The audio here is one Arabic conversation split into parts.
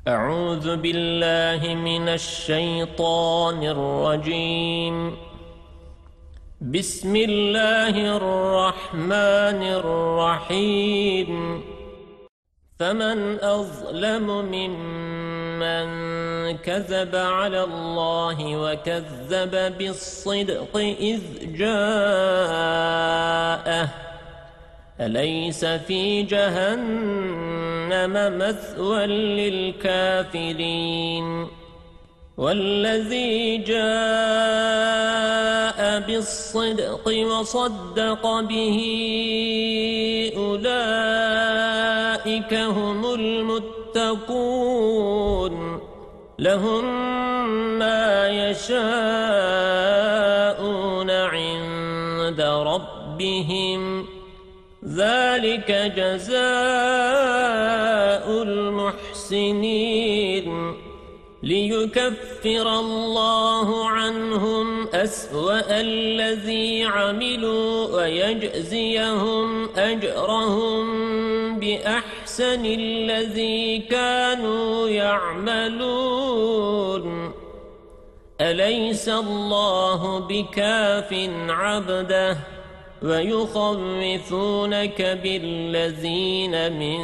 أعوذ بالله من الشيطان الرجيم. بسم الله الرحمن الرحيم. فمن أظلم ممن كذب على الله وكذب بالصدق إذ جاءه أليس في جهنم مثوى للكافرين والذي جاء بالصدق وصدق به أولئك هم المتقون لهم ما يشاءون عند ربهم ذلك جزاء المحسنين ليكفر الله عنهم أسوأ الذي عملوا ويجزيهم أجرهم بأحسن الذي كانوا يعملون أليس الله بكاف عبده ويخوفونك بالذين من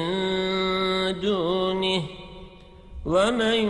دونه ومن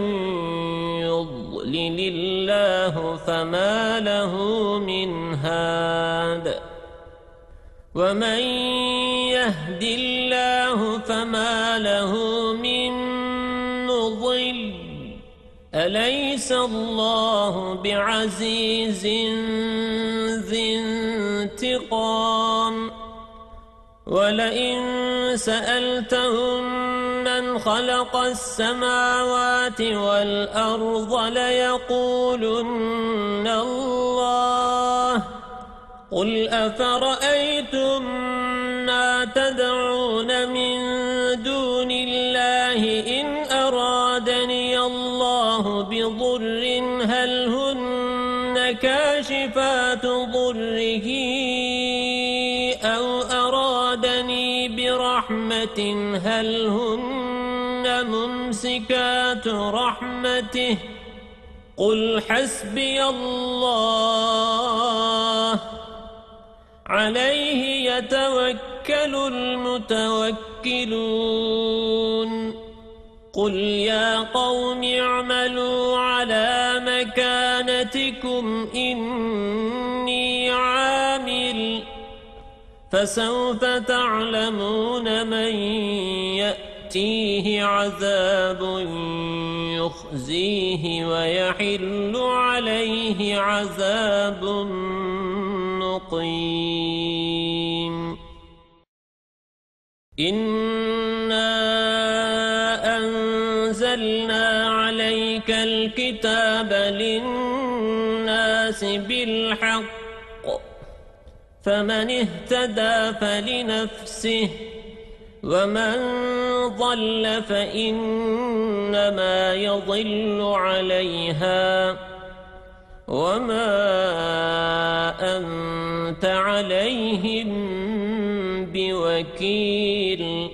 يضلل الله فما له من هاد ومن يهد الله فما له من مضل أليس الله بعزيز ذي انتقام ولئن سألتهم من خلق السماوات والأرض ليقولن الله قل أفرأيتم ما تدعون من دون الله إن أرادني الله بضر هل هن كاشفات ضره أو أرادني برحمة هل هن ممسكات رحمته قل حسبي الله عليه يتوكل المتوكلون قل يا قوم اعملوا على مكانتكم إني عامل فسوف تعلمون من يأتيه عذاب يخزيه ويحل عليه عذاب مقيم إنا أنزلنا عليك الكتاب للناس بالحق فمن اهتدى فلنفسه ومن ضل فإنما يضل عليها وما أنت عليهم بوكيل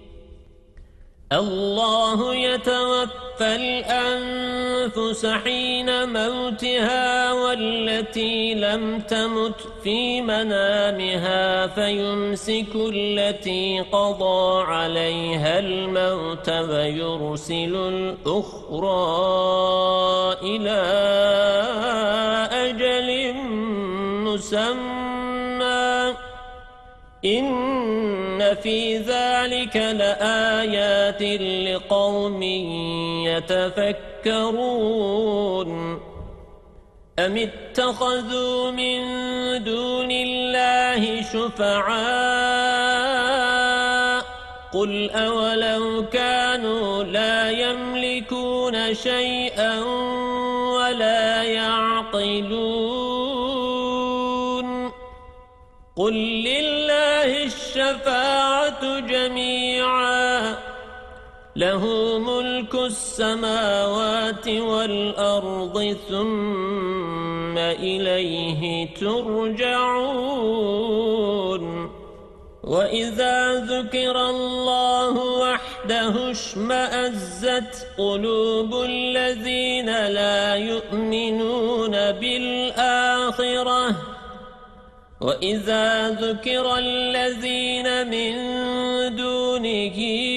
الله يتوفى الأنفس حين موتها والتي لم تمت في منامها فيمسك التي قضى عليها الموت ويرسل الأخرى إلى أجل مسمى إن في ذلك لآيات لقوم يتفكرون أم اتخذوا من دون الله شفعاء قل أولو كانوا لا يملكون شيئا ولا يعقلون قل لله الشفاعة جميعا له ملك السماوات والأرض ثم إليه ترجعون وإذا ذكر الله وحده وحده اشمأزت قلوب الذين لا يؤمنون بالآخرة وإذا ذكر الذين من دونه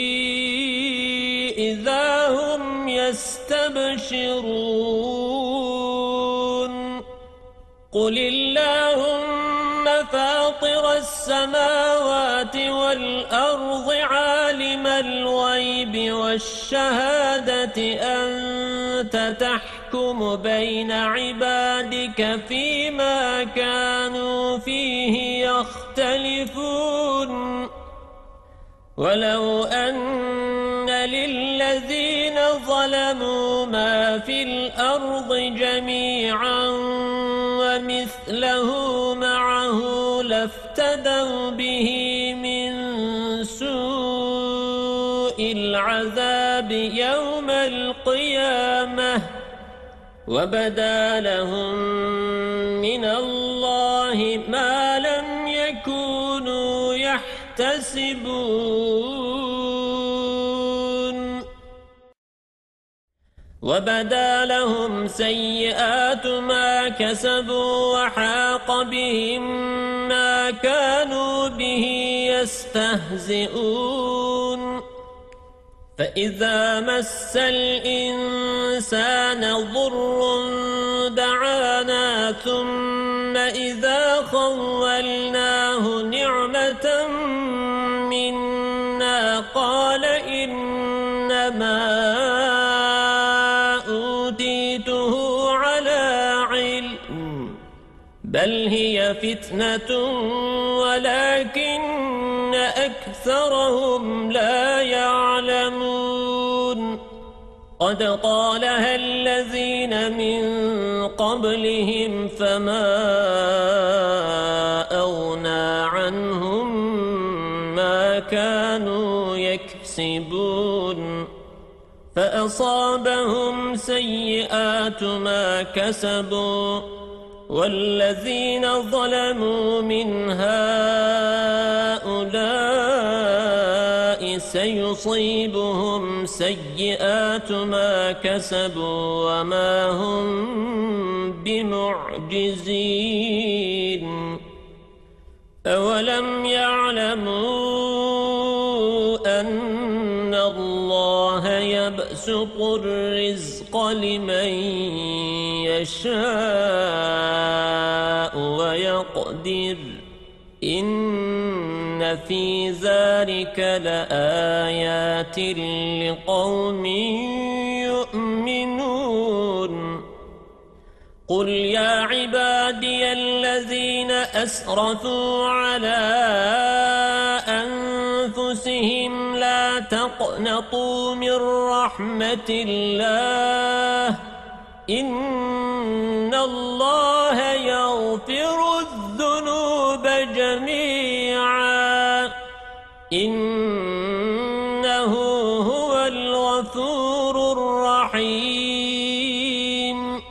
إذا هم يستبشرون قل اللهم فاطر السماوات والأرض عالم الغيب والشهادة أنت تحكم بين عبادك فيما كانوا فيه يختلفون ولو أن للذين ظلموا ما في الأرض جميعا ومثله معه لافتدوا به من سوء العذاب يوم القيامة وبدا لهم من الله ما لم يكونوا يحتسبون وبدا لهم سيئات ما كسبوا وحاق بهم ما كانوا به يستهزئون فإذا مس الإنسان ضر دعانا ثم إذا خولناه نعمة منا قال إنما أوتيته على علم بل هي فتنة ولكن أكثرهم لا يعلمون قد قالها الذين من قبلهم فما أغنى عنهم ما كانوا يكسبون فأصابهم سيئات ما كسبوا والذين ظلموا من هؤلاء سيصيبهم سيئات ما كسبوا وما هم بمعجزين أولم يعلموا أن الله يبسط الرزق لمن يشاء ويقدر إن في ذلك لآيات لقوم يؤمنون قل يا عبادي الذين أسرفوا على أنفسهم لا تقنطوا من رحمة الله إن الله يغفر الذنوب جميعا إنه هو الغفور الرحيم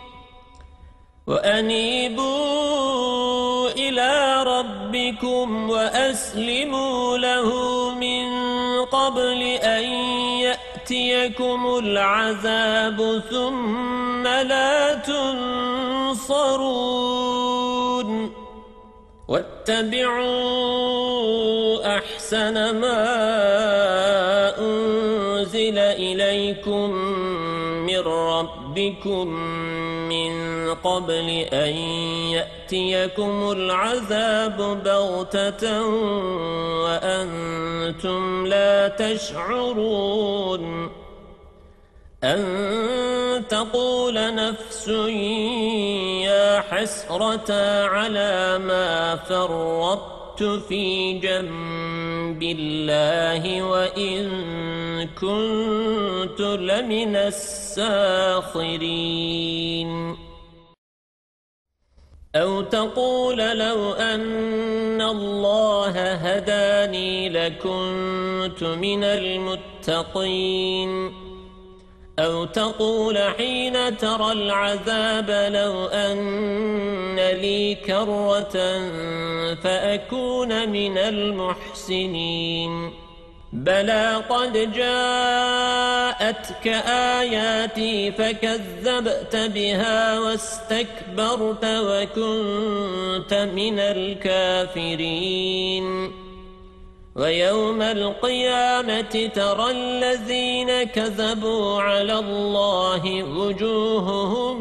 وأنيبوا إلى ربكم وأسلموا له من قبل أن يأتيكم العذاب ثم لا تنصرون واتبعوا أحسن ما أنزل إليكم من ربكم من قبل أن يأتيكم العذاب بغتة وأنتم لا تشعرون أن تقول نفس يا حسرة على ما فرطت في جنب الله وإن كنت لمن الساخرين أو تقول لو أن الله هداني لكنت من المتقين أو تقول حين ترى العذاب لو أن لي كرة فأكون من المحسنين بلى قد جاءتك آياتي فكذبت بها واستكبرت وكنت من الكافرين ويوم القيامة ترى الذين كذبوا على الله وجوههم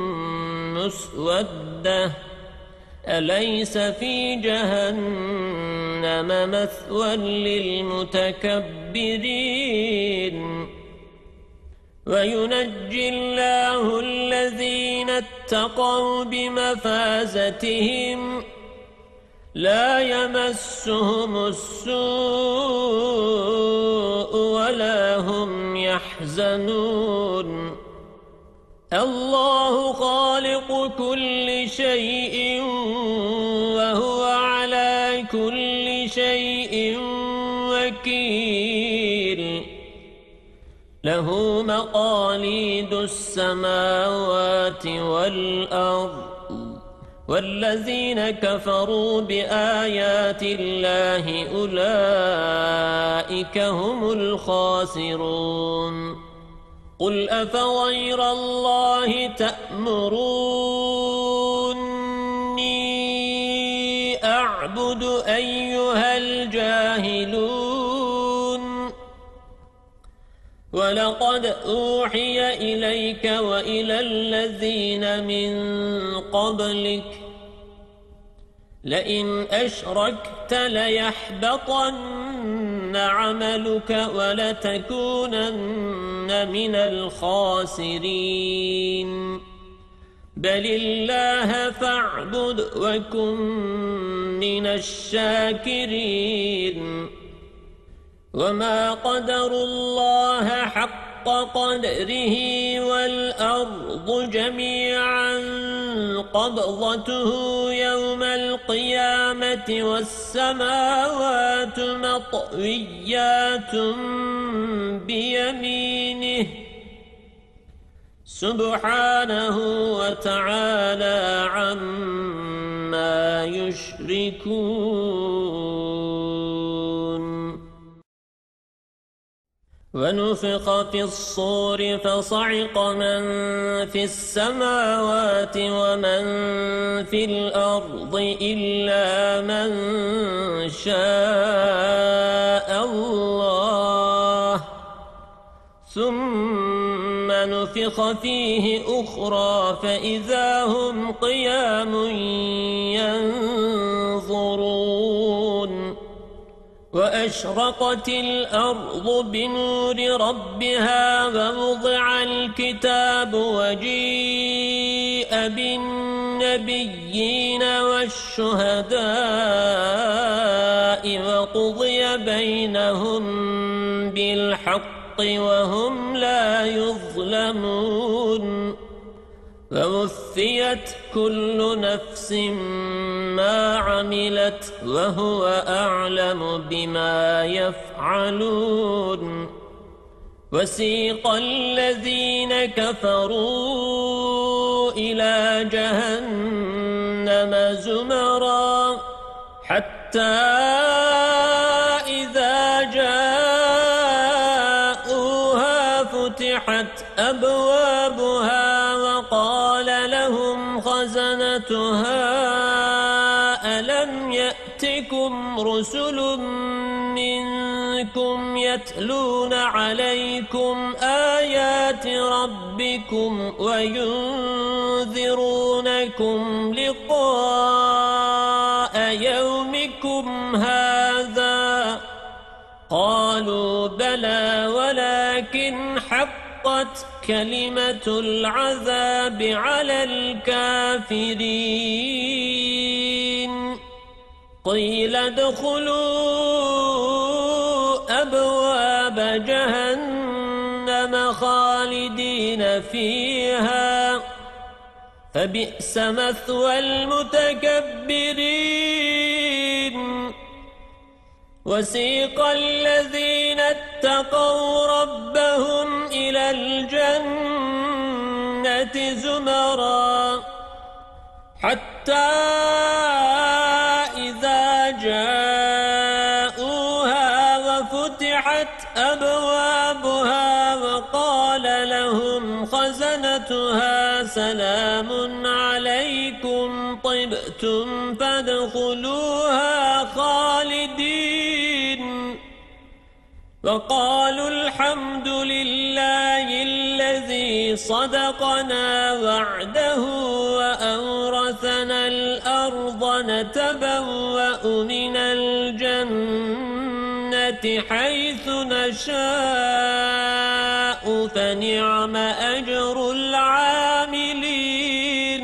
مسودة أليس في جهنم مثوى للمتكبرين وينجي الله الذين اتقوا بمفازتهم لا يمسهم السوء ولا هم يحزنون الله خالق كل شيء وهو على كل شيء وكيل له مقاليد السماوات والأرض والذين كفروا بآيات الله أولئك هم الخاسرون قل أفغير الله تأمروني أعبد أيها الجاهلون ولقد أوحي إليك وإلى الذين من قبلك لئن أشركت ليحبطن عملك ولتكونن من الخاسرين بل الله فاعبد وكن من الشاكرين وما قدروا الله حق قدره والأرض جميعا قبضته يوم القيامة والسماوات مطويات بيمينه سبحانه وتعالى عما يشركون ونفخ في الصور فصعق من في السماوات ومن في الأرض إلا من شاء الله ثم نفخ فيه أخرى فإذا هم قيام ينظرون وأشرقت الأرض بنور ربها ووضع الكتاب وجيء بالنبيين والشهداء وقضي بينهم بالحق وهم لا يظلمون ووفيت كل نفس ما عملت وهو أعلم بما يفعلون وسيق الذين كفروا إلى جهنم زمرا حتى إذا جاءوها فتحت أبوابها وقال لهم خزنتها ألم يأتكم رسل منكم يتلون عليكم آيات ربكم وينذرونكم لقاء يومكم هذا قالوا بلى ولكن حقت كلمة العذاب على الكافرين قيل ادخلوا أبواب جهنم خالدين فيها فبئس مثوى المتكبرين وسيق الذين اتقوا ربهم إلى الجنة زمرا حتى إذا جاءوها وفتحت خزنتها سلام عليكم طبتم فادخلوها خالدين وقالوا الحمد لله الذي صدقنا وعده وأورثنا الأرض نتبوأ من الجنة حيث نشاء فنعم أجر العاملين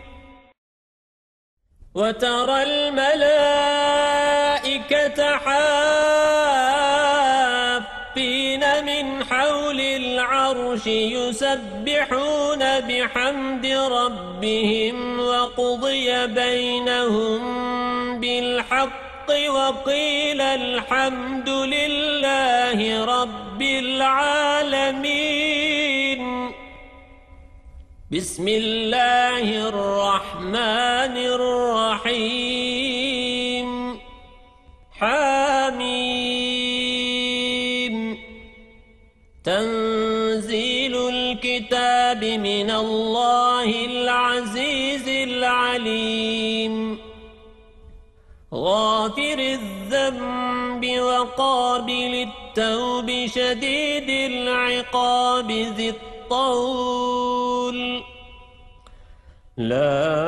وترى الملائكة حافين من حول العرش يسبحون بحمد ربهم وقضي بينهم بالحق وقيل الحمد لله رب العالمين بسم الله الرحمن الرحيم حميم تنزيل الكتاب من الله العزيز العليم غافر الذنب وقابل التوب شديد العقاب ذي الطول لا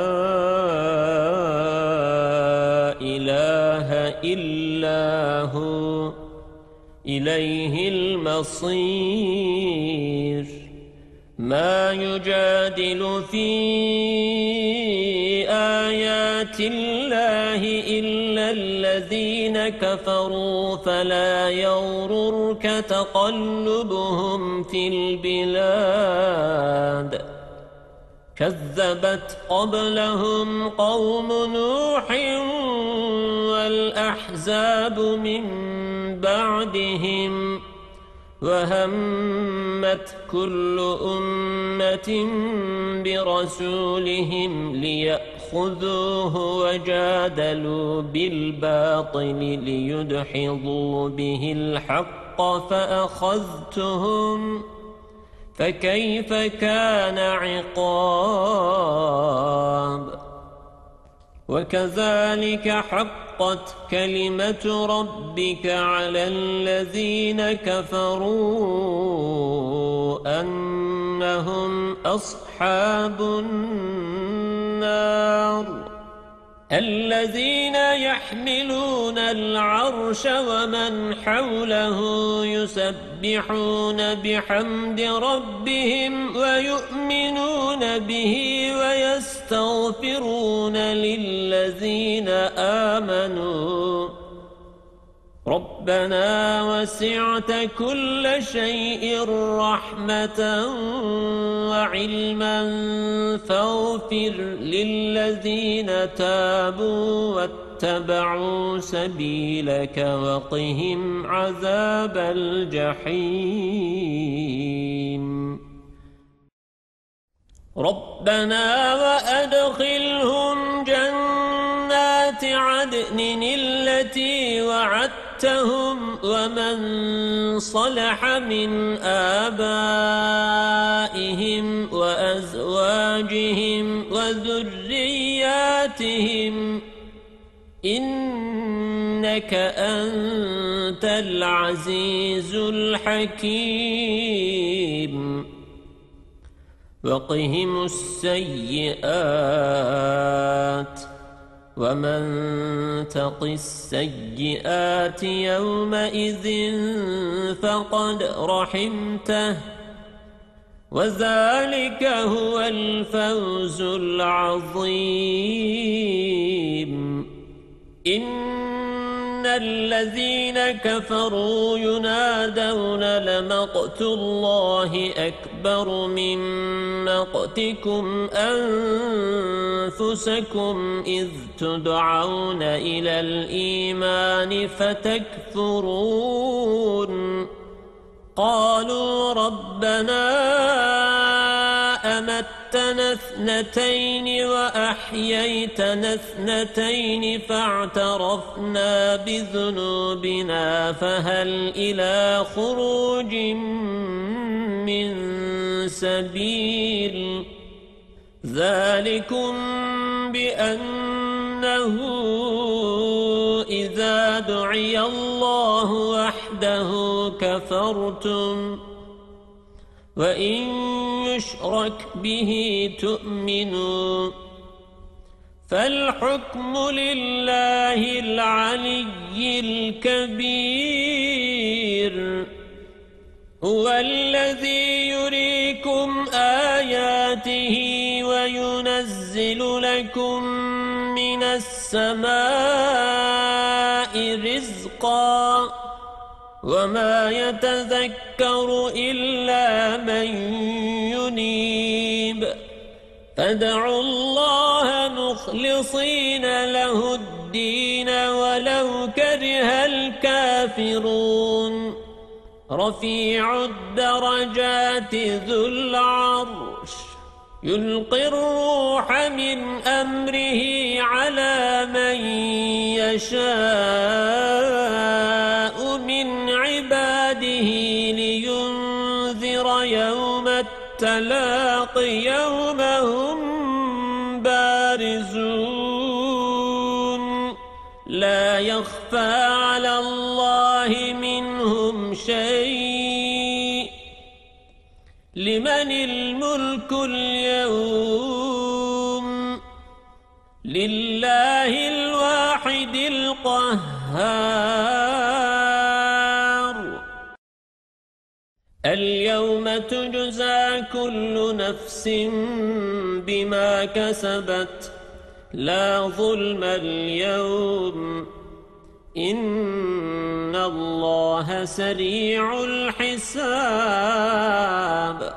إله إلا هو إليه المصير ما يجادل في آيات الله إلا الذين كفروا فلا يغررك تقلبهم في البلاد كذبت قبلهم قوم نوح والأحزاب من بعدهم وهمت كل أمة برسولهم ليأخذوه وجادلوا بالباطل ليدحضوا به الحق فأخذتهم فكيف كان عقاب وكذلك حقت كلمة ربك على الذين كفروا أنهم أصحاب النار الذين يحملون العرش ومن حوله يسبحون بحمد ربهم ويؤمنون به ويستغفرون للذين آمنوا ربنا وسعت كل شيء رحمة وعلما فاغفر للذين تابوا واتبعوا سبيلك وقهم عذاب الجحيم ربنا وأدخلهم جنات عدن التي وعدتهم ومن صلح من آبائهم وأزواجهم وذرياتهم إنك أنت العزيز الحكيم وقهم السيئات ومن تق السيئات يومئذ فقد رحمته وذلك هو الفوز العظيم إن الذين كفروا ينادون لمقت الله أكبر من مقتكم أنفسكم إذ تدعون إلى الإيمان فتكفرون قالوا ربنا أمتنا اثنتين وأحييتنا اثنتين فاعترفنا بذنوبنا فهل إلى خروج من سبيل ذلكم بأنه إذا دعي الله وحده كفرتم وإن يشرك به تؤمنوا فالحكم لله العلي الكبير هو الذي يريكم آياته وينزل لكم من السماء رزقا وما يتذكر إلا من ينيب فادعوا الله مخلصين له الدين ولو كره الكافرون رفيع الدرجات ذو العرش يلقي الروح من أمره على من يشاء من عباده لينذر يوم التلاق يوم هم بارزون لا يخفى على الله منهم شيء لمن الملك اليوم لله الواحد القهار اليوم تجزى كل نفس بما كسبت لا ظلم اليوم إن الله سريع الحساب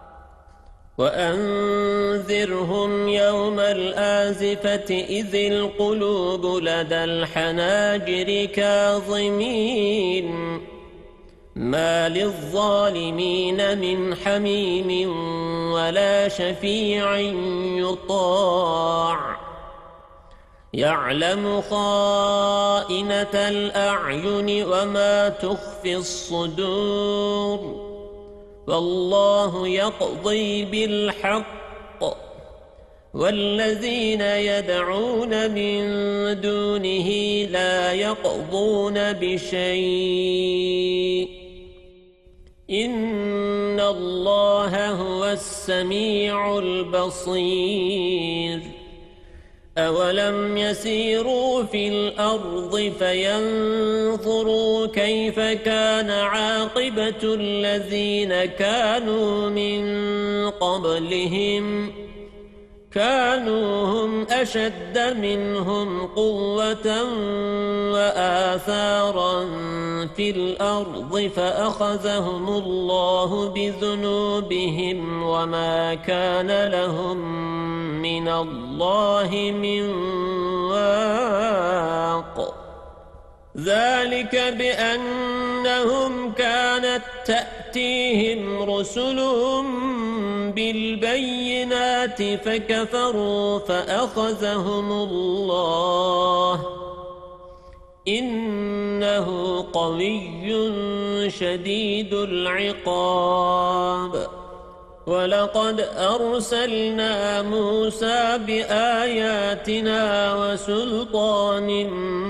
وأنذرهم يوم الآزفة إذ القلوب لدى الحناجر كاظمين ما للظالمين من حميم ولا شفيع يطاع يعلم خائنة الأعين وما تخفي الصدور والله يقضي بالحق والذين يدعون من دونه لا يقضون بشيء إن الله هو السميع البصير أولم يسيروا في الأرض فينظروا كيف كان عاقبة الذين كانوا من قبلهم كانوا هم أشد منهم قوة وآثارا في الأرض فأخذهم الله بذنوبهم وما كان لهم من الله من واق ذلك بأنهم كانت تأتيهم رسلهم بالبينات فكفروا فأخذهم الله إنه قوي شديد العقاب ولقد أرسلنا موسى بآياتنا وسلطان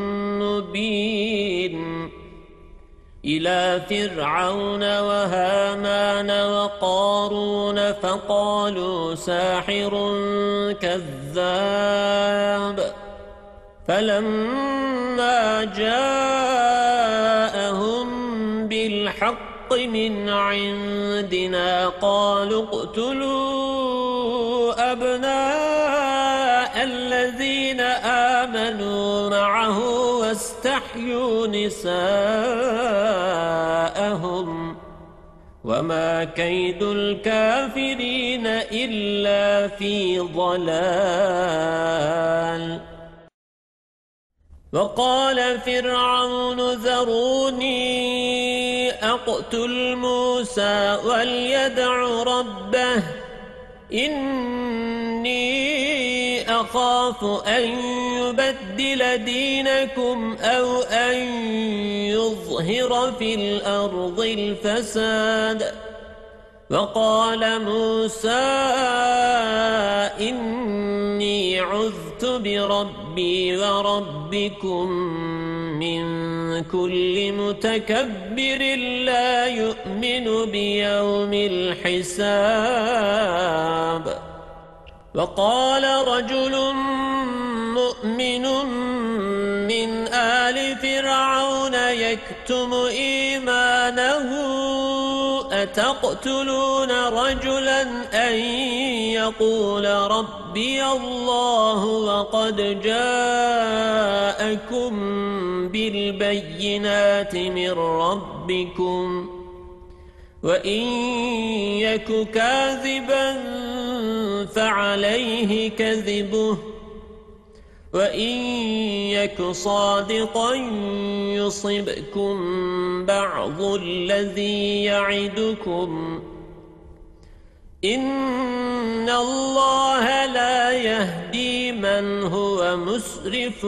مبين إلى فرعون وهامان وقارون فقالوا ساحر كذاب فلما جاءهم بالحق من عندنا قالوا اقتلوا أبناء الذين آمنوا معه واستحيوا نساءهم وما كيد الكافرين إلا في ضلال وقال فرعون ذروني أقتل موسى وليدع ربه إني أخاف أن يبدل دينكم أو أن يظهر في الأرض الفساد وقال موسى إني عذت بربي وربكم من كل متكبر لا يؤمن بيوم الحساب وقال رجل مؤمن من آل فرعون يكتم إيمانه أتقتلون رجلا أن يقول ربي الله وقد جاءكم بالبينات من ربكم وإن يك كاذبا فعليه كذبه وإن يك صادقا يصبكم بعض الذي يعدكم إن الله لا يهدي من هو مسرف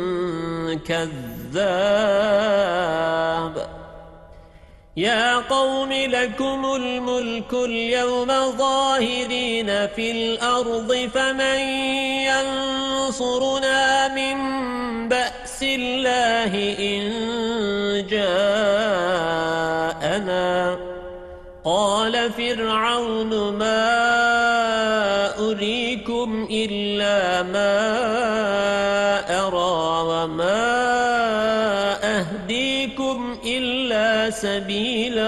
كذاب يا قوم لكم الملك اليوم ظاهرين في الأرض فمن ينصرنا من بأس الله إن جاءنا قال فرعون ما أريكم إلا ما أرى وما أهديكم إلا سبيل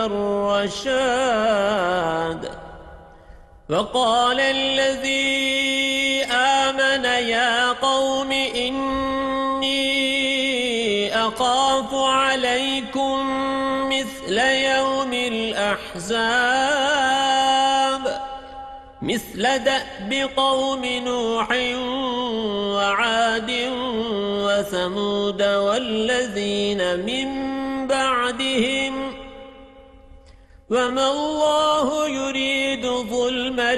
الرشاد وقال الذي آمن يا قوم إني أخاف عليكم مثل يوم الأحزاب مثل دأب قوم نوح وعاد وثمود والذين من بعدهم وما الله يريد ظلما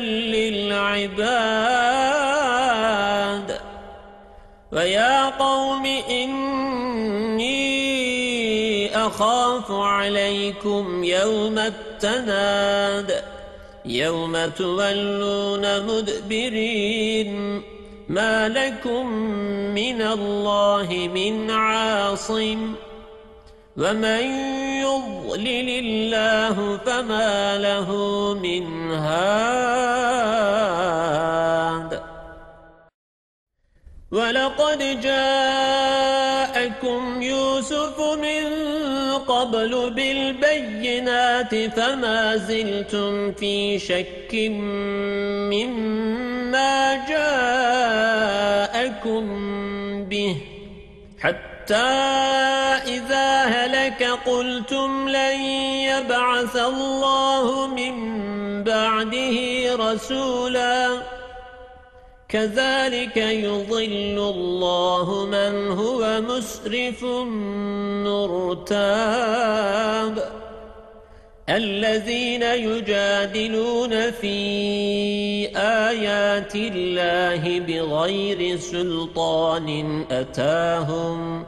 للعباد ويا قوم إني أخاف عليكم يوم التناد يوم تولون مدبرين ما لكم من الله من عاصم ومن يضلل الله فما له من هاد ولقد جاءكم يوسف من قبل بالبينات فما زلتم في شك مما جاءكم به حتى إذا هلك قلتم لن يبعث الله من بعده رسولا كذلك يضل الله من هو مسرف مرتاب الذين يجادلون في آيات الله بغير سلطان أتاهم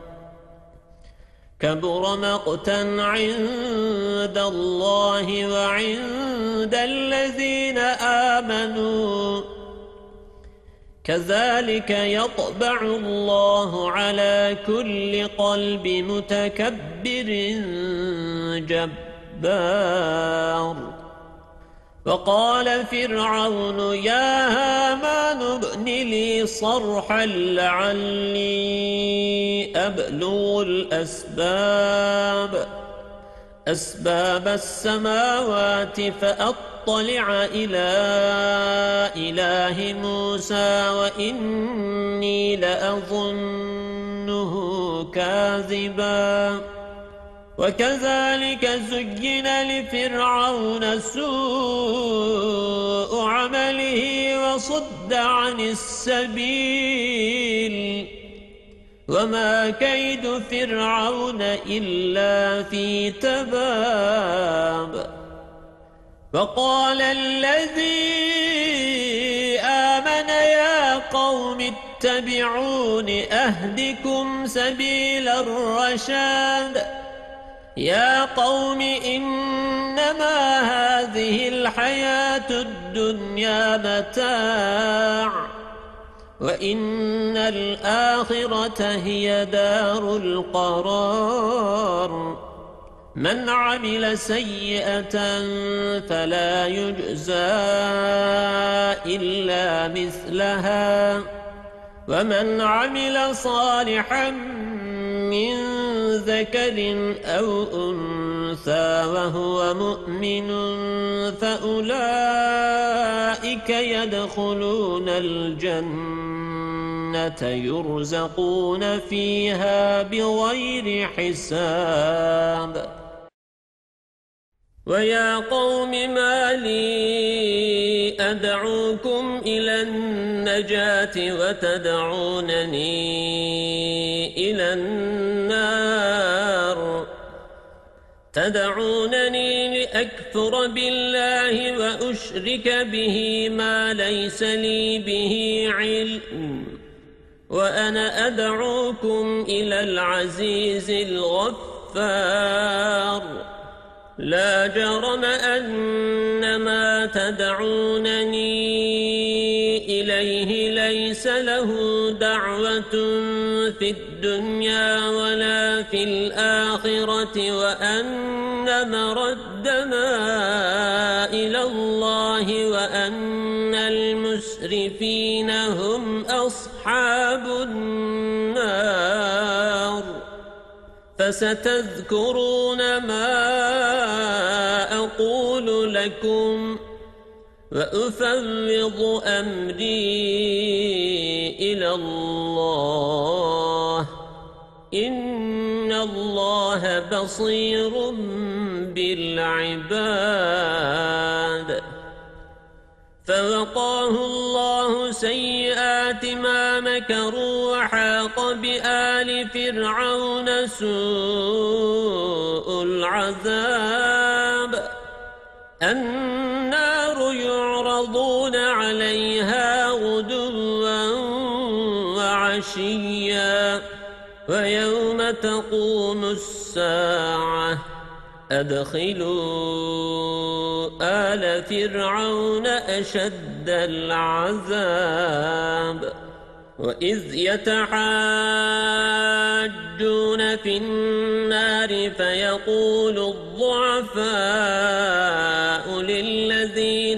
كبر مقتا عند الله وعند الذين آمنوا كذلك يطبع الله على كل قلب متكبر جبار وقال فرعون يا هامان ابن لي صرحا لعلي أبلغ أسباب السماوات فأطلع إلى إله موسى وإني لأظنه كاذبا وكذلك زين لفرعون سوء عمله وصد عن السبيل وما كيد فرعون إلا في تباب وقال الذي آمن يا قوم اتبعون أهدكم سبيل الرشاد يا قوم إنما هذه الحياة الدنيا متاع وإن الآخرة هي دار القرار من عمل سيئة فلا يجزى إلا مثلها ومن عمل صالحا من ذكر أو أنثى وهو مؤمن فأولئك يدخلون الجنة يرزقون فيها بغير حساب ويا قوم ما لي أدعوكم إلى النجاة وتدعونني إلى النار تدعونني لأكفر بالله وأشرك به ما ليس لي به علم وأنا أدعوكم إلى العزيز الغفار لا جرم أن ما تدعونني إليه ليس له دعوة في الدنيا ولا في الآخرة وأن مردنا إلى الله وأن المسرفين هم أصحاب النار فستذكرون ما أقول لكم وأفوض أمري إلى الله إن الله بصير بالعباد فوقاه الله سيئات ما مكروا وحاق بآل فرعون سوء العذاب النار يعرضون عليها غدوا وعشيا ويوم تقوم الساعة أدخلوا آل فرعون أشد العذاب وإذ يتحاجون في النار فيقول الضعفاء للذين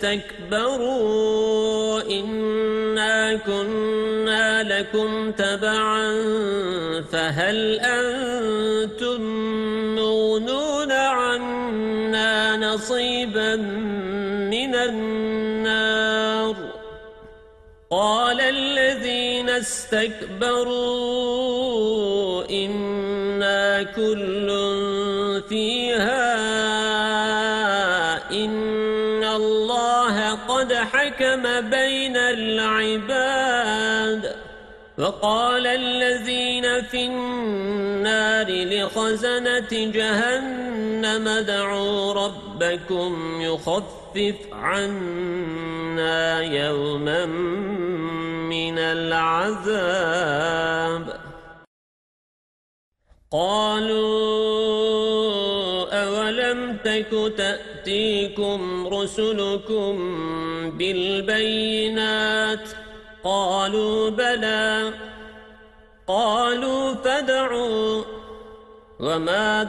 استكبروا إنا كنا لكم تبعا فهل أنتم مغنون عنا نصيبا من النار قال الذين استكبروا إنا كل فيها إن الله قد حكم بين العباد وقال الذين في النار لخزنة جهنم ادعوا ربكم يخفف عنا يوما من العذاب قالوا أولم تك تأتيكم رسلكم بالبينات قالوا بلى قالوا فادعوا وما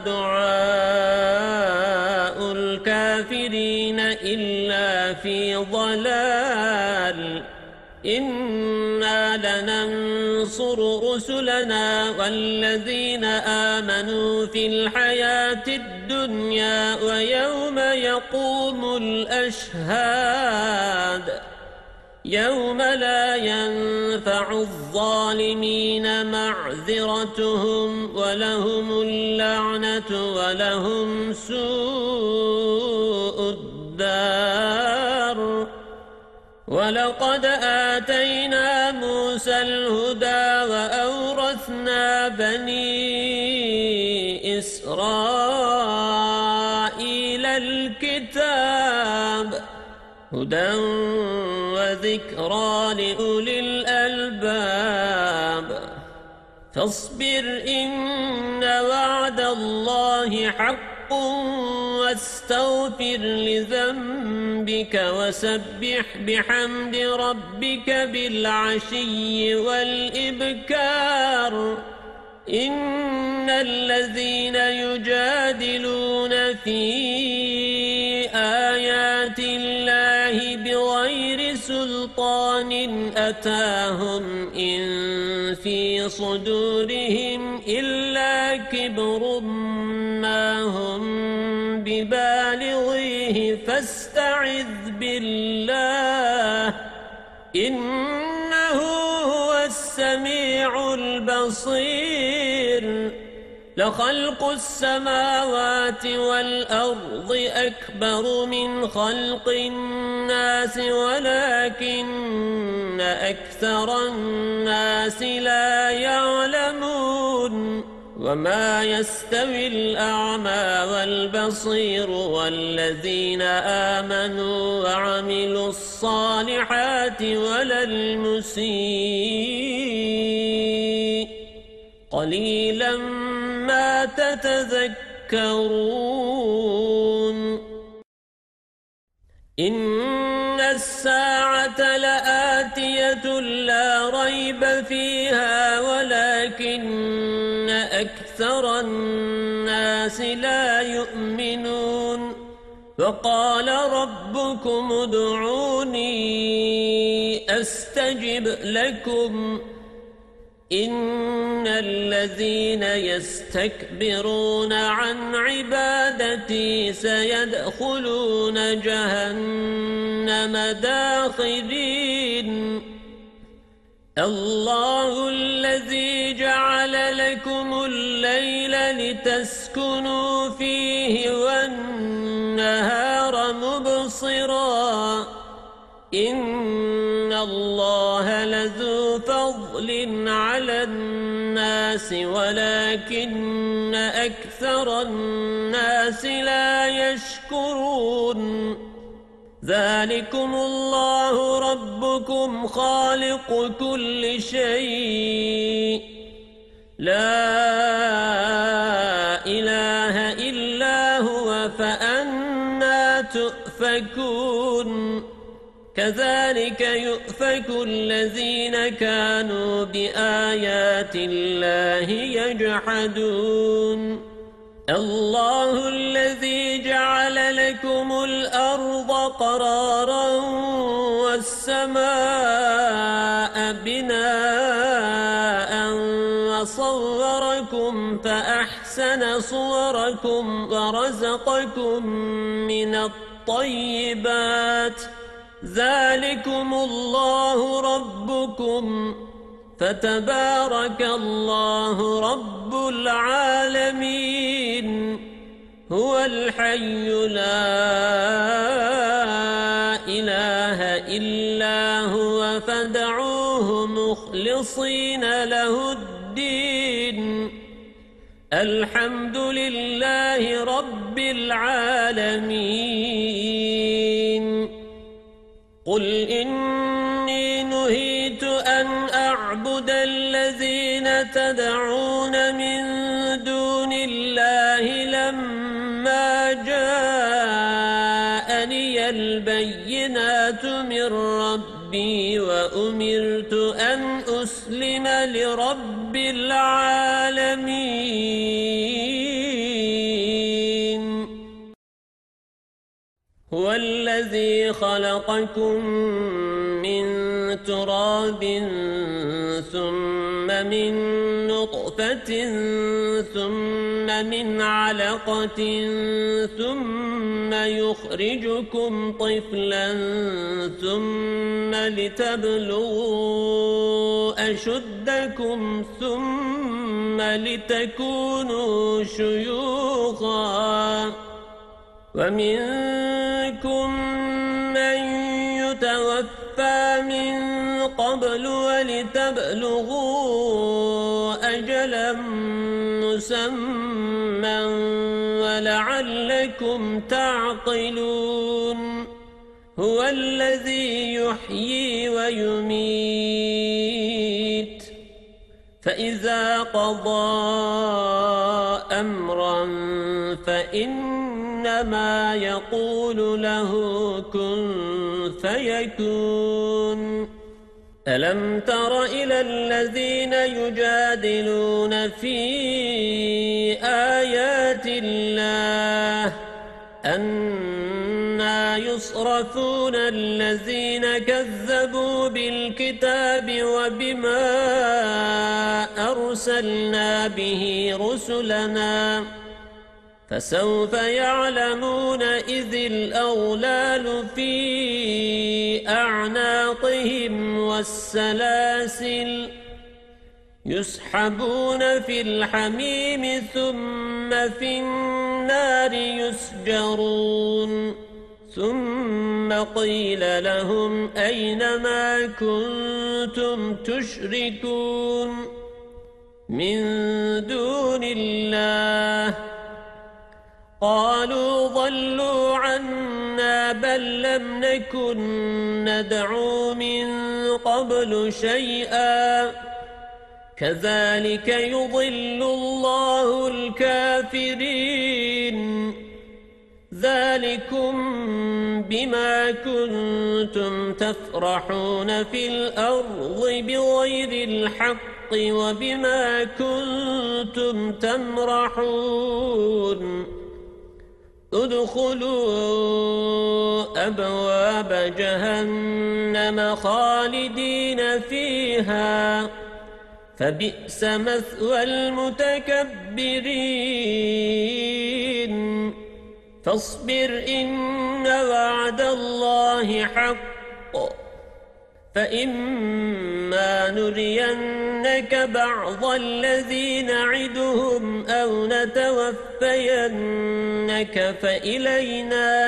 دعاء الكافرين إلا في ضلال إنا لننصر رسلنا والذين آمنوا في الحياة الدنيا ويوم يقوم الأشهاد يوم لا ينفع الظالمين معذرتهم ولهم اللعنة ولهم سوء الدار ولقد آتينا موسى الهدى وأورثنا بني إسرائيل الكتاب هدى وذكرى لأولي الألباب فاصبر إن وعد الله حق واستغفر لذنبك وسبح بحمد ربك بالعشي والإبكار إن الذين يجادلون في آيات الله بغير سلطان أتاهم إن في صدورهم إلا كبر ما هم ببالغيه فاستعذ بالله إنه هو السميع البصير لخلق السماوات والأرض أكبر من خلق الناس ولكن أكثر الناس لا يعلمون وما يستوي الأعمى والبصير والذين آمنوا وعملوا الصالحات ولا المسيء قليلا ما تتذكرون إن الساعة لآتية لا ريب فيها ولكن أكثر الناس لا يؤمنون وقال ربكم ادعوني أستجب لكم إن الذين يستكبرون عن عبادتي سيدخلون جهنم داخرين الله الذي جعل لكم الليل لتسكنوا فيه والنهار مبصرا إن الله لذو فضل على الناس ولكن أكثر الناس لا يشكرون ذلكم الله ربكم خالق كل شيء لا إله إلا هو فأنى تؤفكون كذلك يؤفك الذين كانوا بآيات الله يجحدون الله الذي جعل لكم الأرض قرارا والسماء بناء وصوركم فأحسن صوركم ورزقكم من الطيبات ذلكم الله ربكم فتبارك الله رب العالمين هو الحي لا إله إلا هو فادعوه مخلصين له الدين الحمد لله رب العالمين قل إني نهيت أن أعبد الذين تدعون من دون الله لما جاءني البينات من ربي وأمرت أن أسلم لرب العالمين هو الذي خلقكم من تراب ثم من نطفة ثم من علقة ثم يخرجكم طفلا ثم لتبلغوا أشدكم ثم لتكونوا شيوخا ومنكم من يتوفى من قبل ولتبلغوا أجلا مسمى ولعلكم تعقلون هو الذي يحيي ويميت فإذا قضى أمرا فإنما يقول له كن فيكون ألم تر إلى الذين يجادلون في آيات الله أنى يصرفون الذين كذبوا بالكتاب وبما أرسلنا به رسلنا فسوف يعلمون إذ الأغلال في أعناقهم والسلاسل يسحبون في الحميم ثم في النار يسجرون ثم قيل لهم أين ما كنتم تشركون من دون الله قالوا ضلوا عنا بل لم نكن ندعو من قبل شيئا كذلك يضل الله الكافرين ذلكم بما كنتم تفرحون في الأرض بغير الحق وبما كنتم تمرحون ادخلوا أبواب جهنم خالدين فيها فبئس مثوى المتكبرين فاصبر إن وعد الله حق فإما نرينك بعض الذي نعدهم أو نتوفينك فإلينا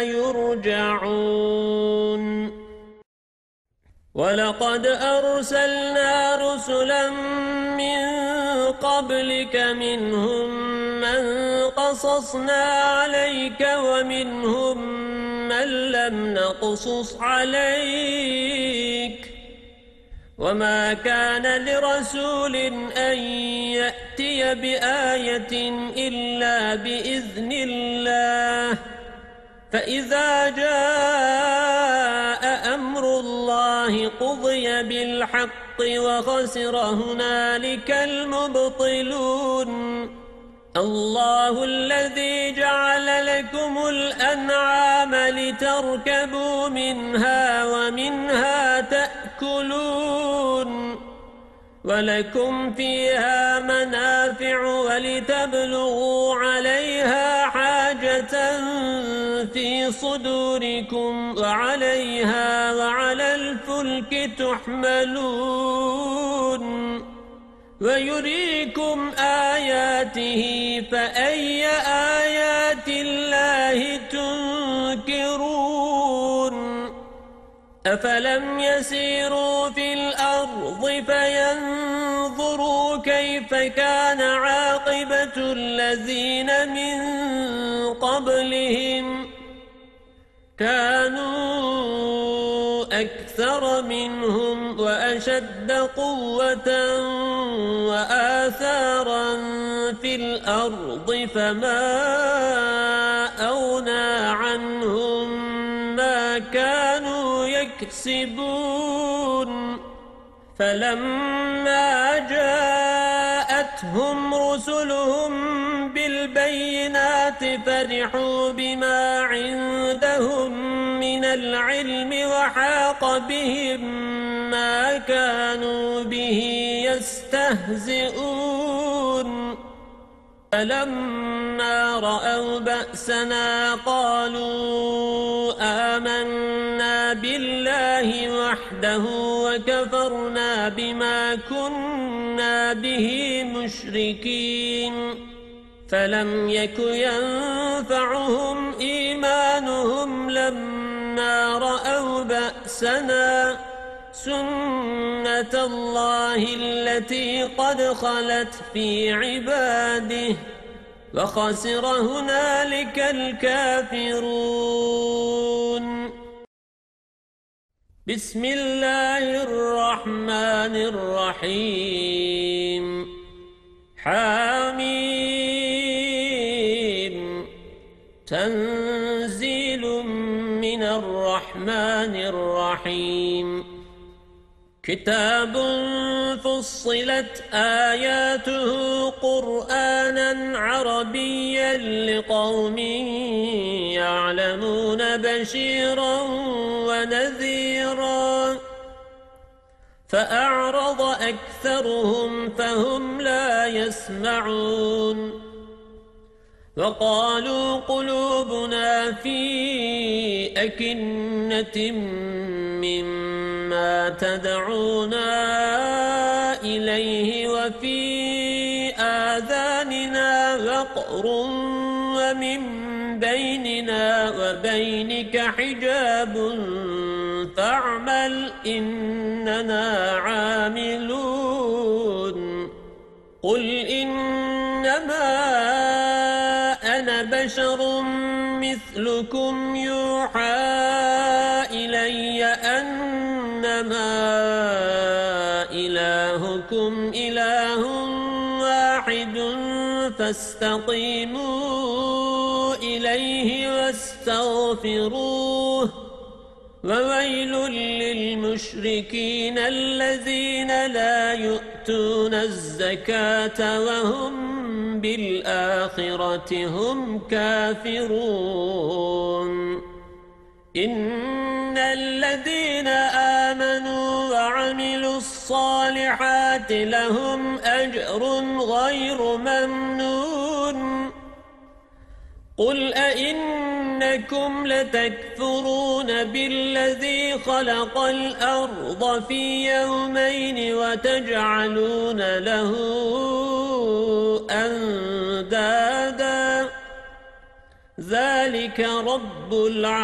يرجعون ولقد أرسلنا رسلا من قبلك منهم من قصصنا عليك ومنهم من لم نقصص عليك وما كان لرسول أن يأتي بآية إلا بإذن الله فإذا جاء أمر الله قضي بالحق وخسر هنالك المبطلون الله الذي جعل لكم الأنعام لتركبوا منها ومنها تأكلون ولكم فيها منافع ولتبلغوا عليها حاجة في صدوركم وعليها وعلى الفلك تحملون ويريكم آياته فأي آيات الله تنكرون أفلم يسيروا في الأرض فينظروا كيف كان عاقبة الذين من قبلهم كانوا أكثر منهم وأشد قوة وآثارا في الأرض فما أغنى عنهم ما كانوا يكسبون فلما جاءتهم رسلهم بالبينات فرحوا بما عندهم من العلم وحاق بهم ما كانوا به يستهزئون فلما رأوا بأسنا قالوا آمنا بالله وحده وكفرنا بما كنا به مشركين فلم يك ينفعهم إيمانهم لما رأوا بأسنا سنة الله التي قد خلت في عباده وخسر هنالك الكافرون بسم الله الرحمن الرحيم حميم تنزيل من الرحمن الرحيم كتاب فصلت آياته قرآنا عربيا لقوم يعلمون بشيرا ونذيرا فأعرض أكثرهم فهم لا يسمعون وقالوا قلوبنا في أكنة مما تدعونا إليه وفي آذاننا وقر ومن بيننا وبينك حجاب فاعمل إننا عاملون قل إنما أنا بشر مثلكم يوحى إلي أنما إلهكم إله واحد فاستقيموا إليه واستغفروه وويل للمشركين الذين لا يؤتون الزكاة وهم بالآخرة هم كافرون إن الذين آمنوا وعملوا الصالحات لهم أجر غير ممنون قل أئنكم لتكفرون بالذي خلق الأرض في يومين وتجعلون له أندادا ذلك رب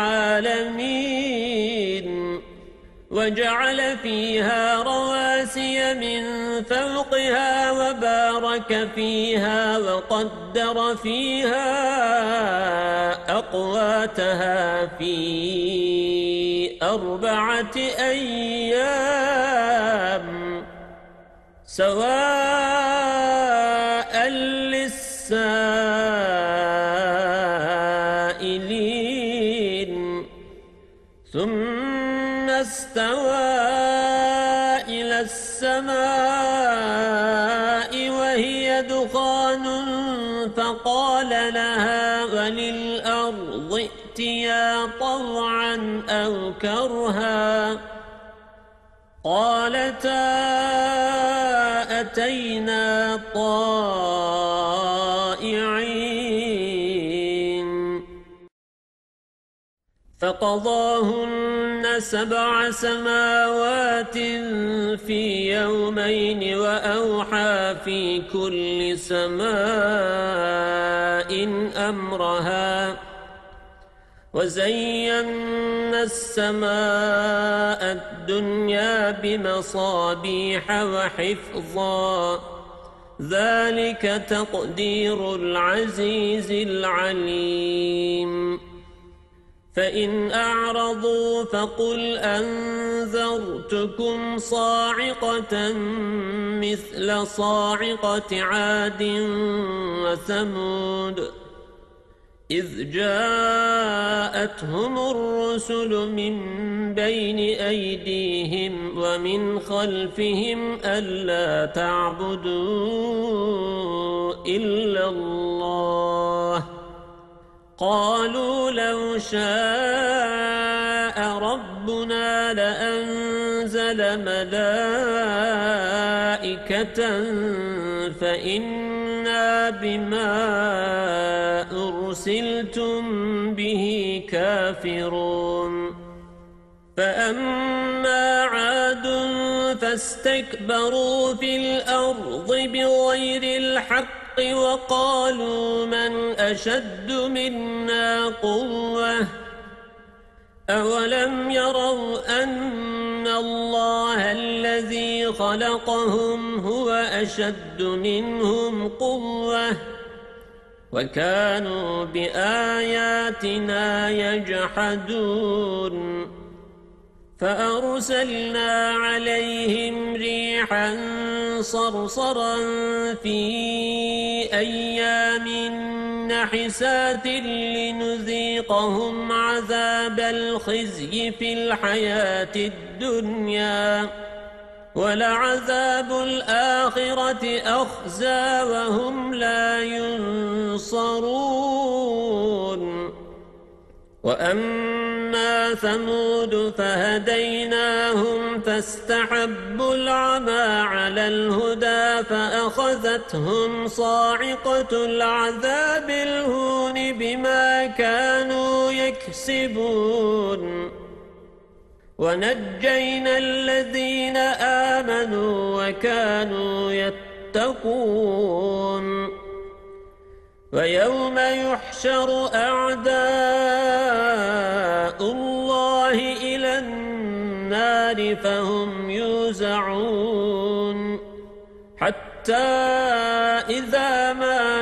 العالمين وجعل فيها رواسي من فوقها وبارك فيها وقدر فيها أقواتها في 4 أيام سواء للسائلين ثم استوى إلى السماء وهي دخان فقال لها وللأرض ائتيا طوعا أو كرها قالتا أتينا طائعين فقضاهن 7 سماوات في يومين وأوحى في كل سماء أمرها وزينا السماء الدنيا بمصابيح وحفظا ذلك تقدير العزيز العليم فإن أعرضوا فقل أنذرتكم صاعقة مثل صاعقة عاد وثمود إذ جاءتهم الرسل من بين أيديهم ومن خلفهم ألا تعبدوا إلا الله قالوا لو شاء ربنا لأنزل ملائكة فإنا بما أرسلتم به كافرون فأما عاد فاستكبروا في الأرض بغير الحق وقالوا من أشد منا قوة أولم يروا أن الله الذي خلقهم هو أشد منهم قوة وكانوا بآياتنا يجحدون فأرسلنا عليهم ريحا صرصرا في أيام نحسات لنذيقهم عذاب الخزي في الحياة الدنيا ولعذاب الآخرة أخزى وهم لا ينصرون وأما ثمود فهديناهم فاستحبوا العمى على الهدى فأخذتهم صاعقة العذاب الهون بما كانوا يكسبون ونجينا الذين آمنوا وكانوا يتقون ويوم يحشر أعداء الله إلى النار فهم يوزعون حتى إذا ما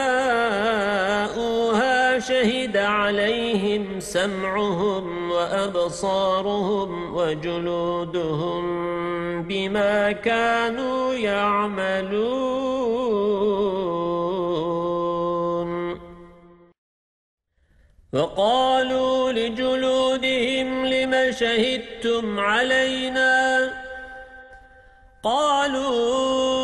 جاءوها شهد عليهم سمعهم وأبصارهم وجلودهم بما كانوا يعملون وقالوا لجلودهم لم شهدتم علينا قالوا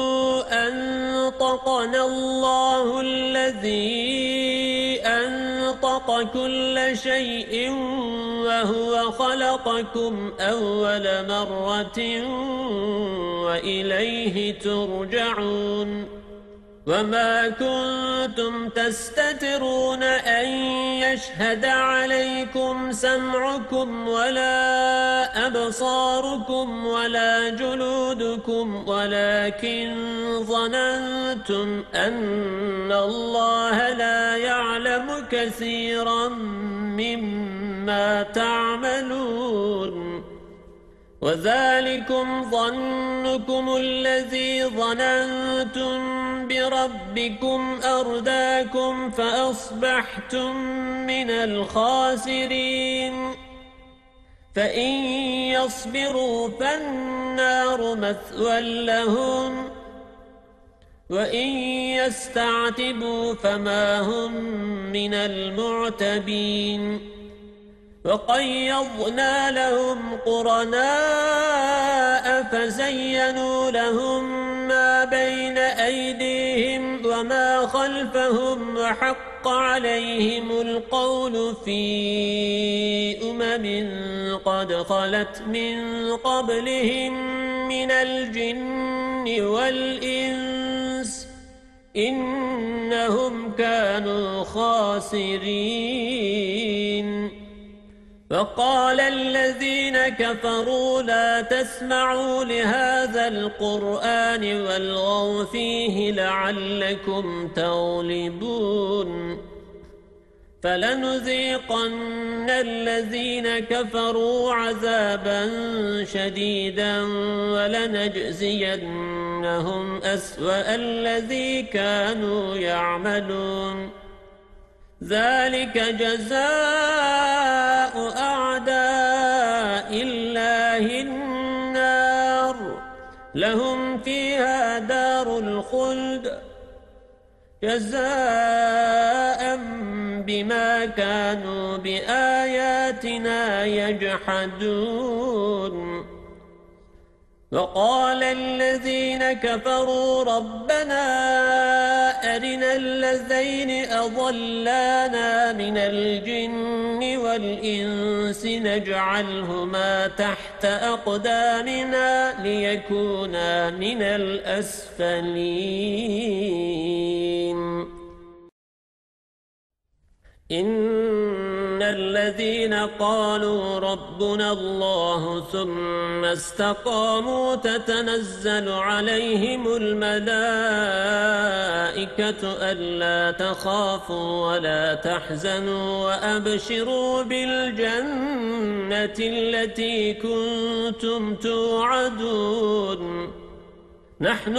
أنطقنا الله الذي أنطق كل شيء وهو خلقكم أول مرة وإليه ترجعون وما كنتم تستترون أن يشهد عليكم سمعكم ولا أبصاركم ولا جلودكم ولكن ظننتم أن الله لا يعلم كثيرا مما تعملون وذلكم ظنكم الذي ظننتم بربكم أرداكم فأصبحتم من الخاسرين فإن يصبروا فالنار مثوى لهم وإن يستعتبوا فما هم من المعتبين وقيضنا لهم قرناء فزينوا لهم ما بين أيديهم وما خلفهم وحق عليهم القول في قد خلت من قبلهم من الجن والإنس إنهم كانوا خاسرين وقال الذين كفروا لا تسمعوا لهذا القرآن والغوا فيه لعلكم تغلبون فلنذيقن الذين كفروا عذابا شديدا ولنجزينهم أسوأ الذي كانوا يعملون ذلك جزاء أعداء الله النار لهم فيها دار الخلد جزاء بما كانوا بآياتنا يجحدون وقال الذين كفروا ربنا أرنا الذين أضلانا من الجن والإنس نجعلهما تحت أقدامنا ليكونا من الأسفلين إن الذين قالوا ربنا الله ثم استقاموا تتنزل عليهم الملائكة ألا تخافوا ولا تحزنوا وأبشروا بالجنة التي كنتم توعدون نحن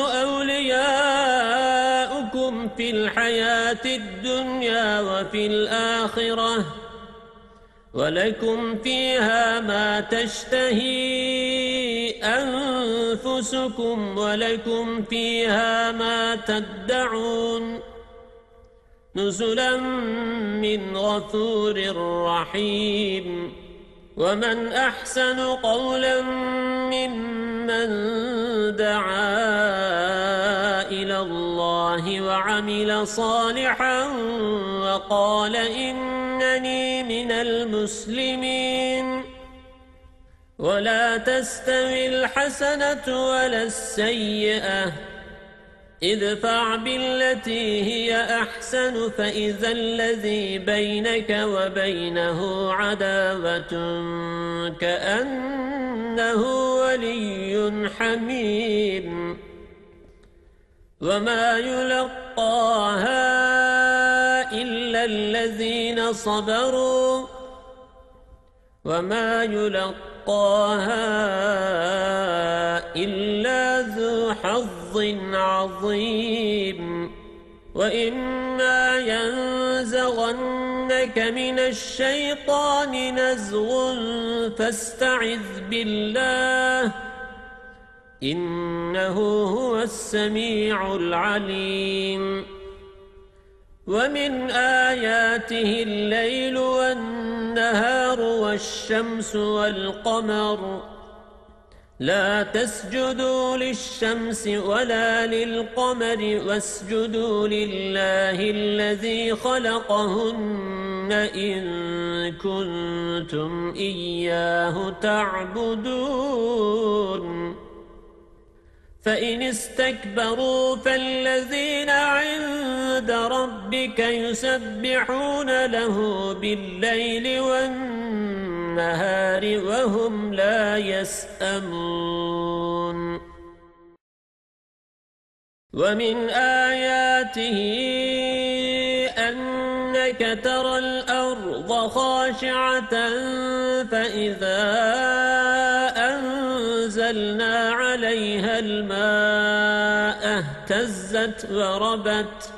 أولياؤكم في الحياة الدنيا وفي الآخرة ولكم فيها ما تشتهي أنفسكم ولكم فيها ما تدعون نزلا من غفور رحيم ومن أحسن قولا ممن دعا إلى الله وعمل صالحا وقال إنني من المسلمين ولا تستوي الحسنة ولا السيئة ادفع بالتي هي أحسن فإذا الذي بينك وبينه عداوة كأنه ولي حميم وما يلقاها إلا الذين صبروا وما يلقاها إلا ذو حظ عظيم وإما ينزغنك من الشيطان نزغ فاستعذ بالله إنه هو السميع العليم ومن آياته الليل والنهار والشمس والقمر لا تسجدوا للشمس ولا للقمر واسجدوا لله الذي خلقهن إن كنتم إياه تعبدون فإن استكبروا فالذين عند ربك يسبحون له بالليل والنهار وهم لا يسأمون ومن آياته أنك ترى الأرض خاشعة فإذا أنزلنا عليها الماء اهتزت وربت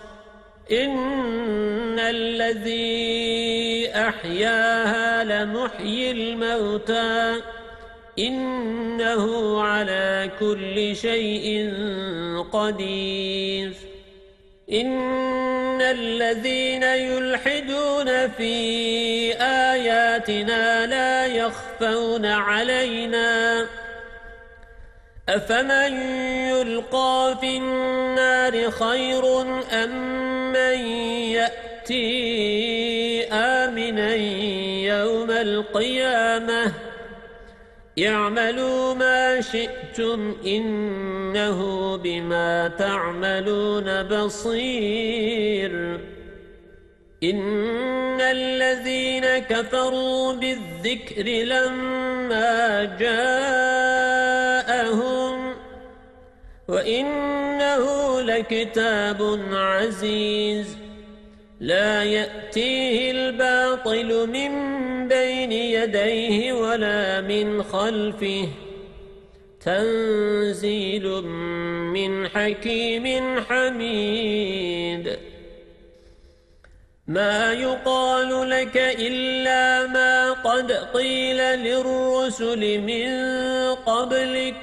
إن الذي أحياها لمحيي الموتى إنه على كل شيء قدير إن الذين يلحدون في آياتنا لا يخفون علينا أفمن يلقى في النار خير أم من يأتي آمنا يوم القيامة يعملوا ما شئتم إنه بما تعملون بصير إن الذين كفروا بالذكر لما جاءهم وإنه لكتاب عزيز لا يأتيه الباطل من بين يديه ولا من خلفه تنزيل من حكيم حميد ما يقال لك إلا ما قد قيل للرسل من قبلك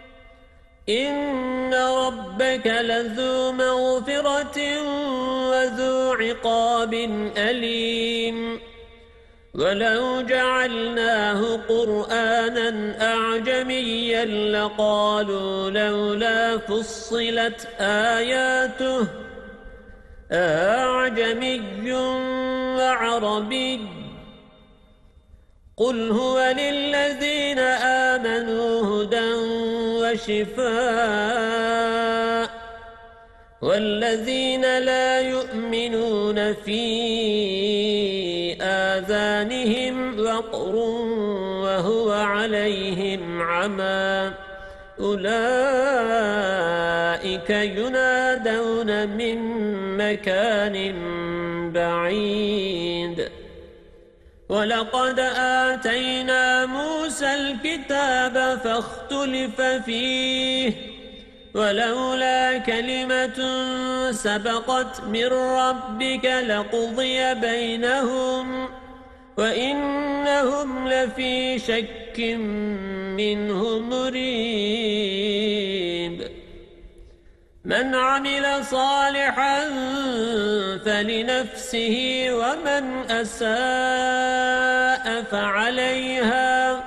إن ربك لذو مغفرة وذو عقاب أليم ولو جعلناه قرآنا أعجميا لقالوا لولا فصلت آياته أعجمي وعربي قل هو للذين آمنوا هدى وشفاء والذين لا يؤمنون في آذانهم وقر وهو عليهم عمى أولئك ينادون من مكان بعيد ولقد آتينا موسى الكتاب فاختلف فيه ولولا كلمة سبقت من ربك لقضي بينهم وإنهم لفي شك منه مريب من عمل صالحا فلنفسه ومن أساء فعليها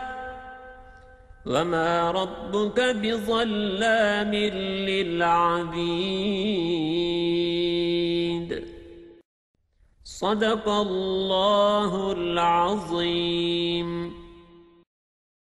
وما ربك بظلام للعبيد صدق الله العظيم.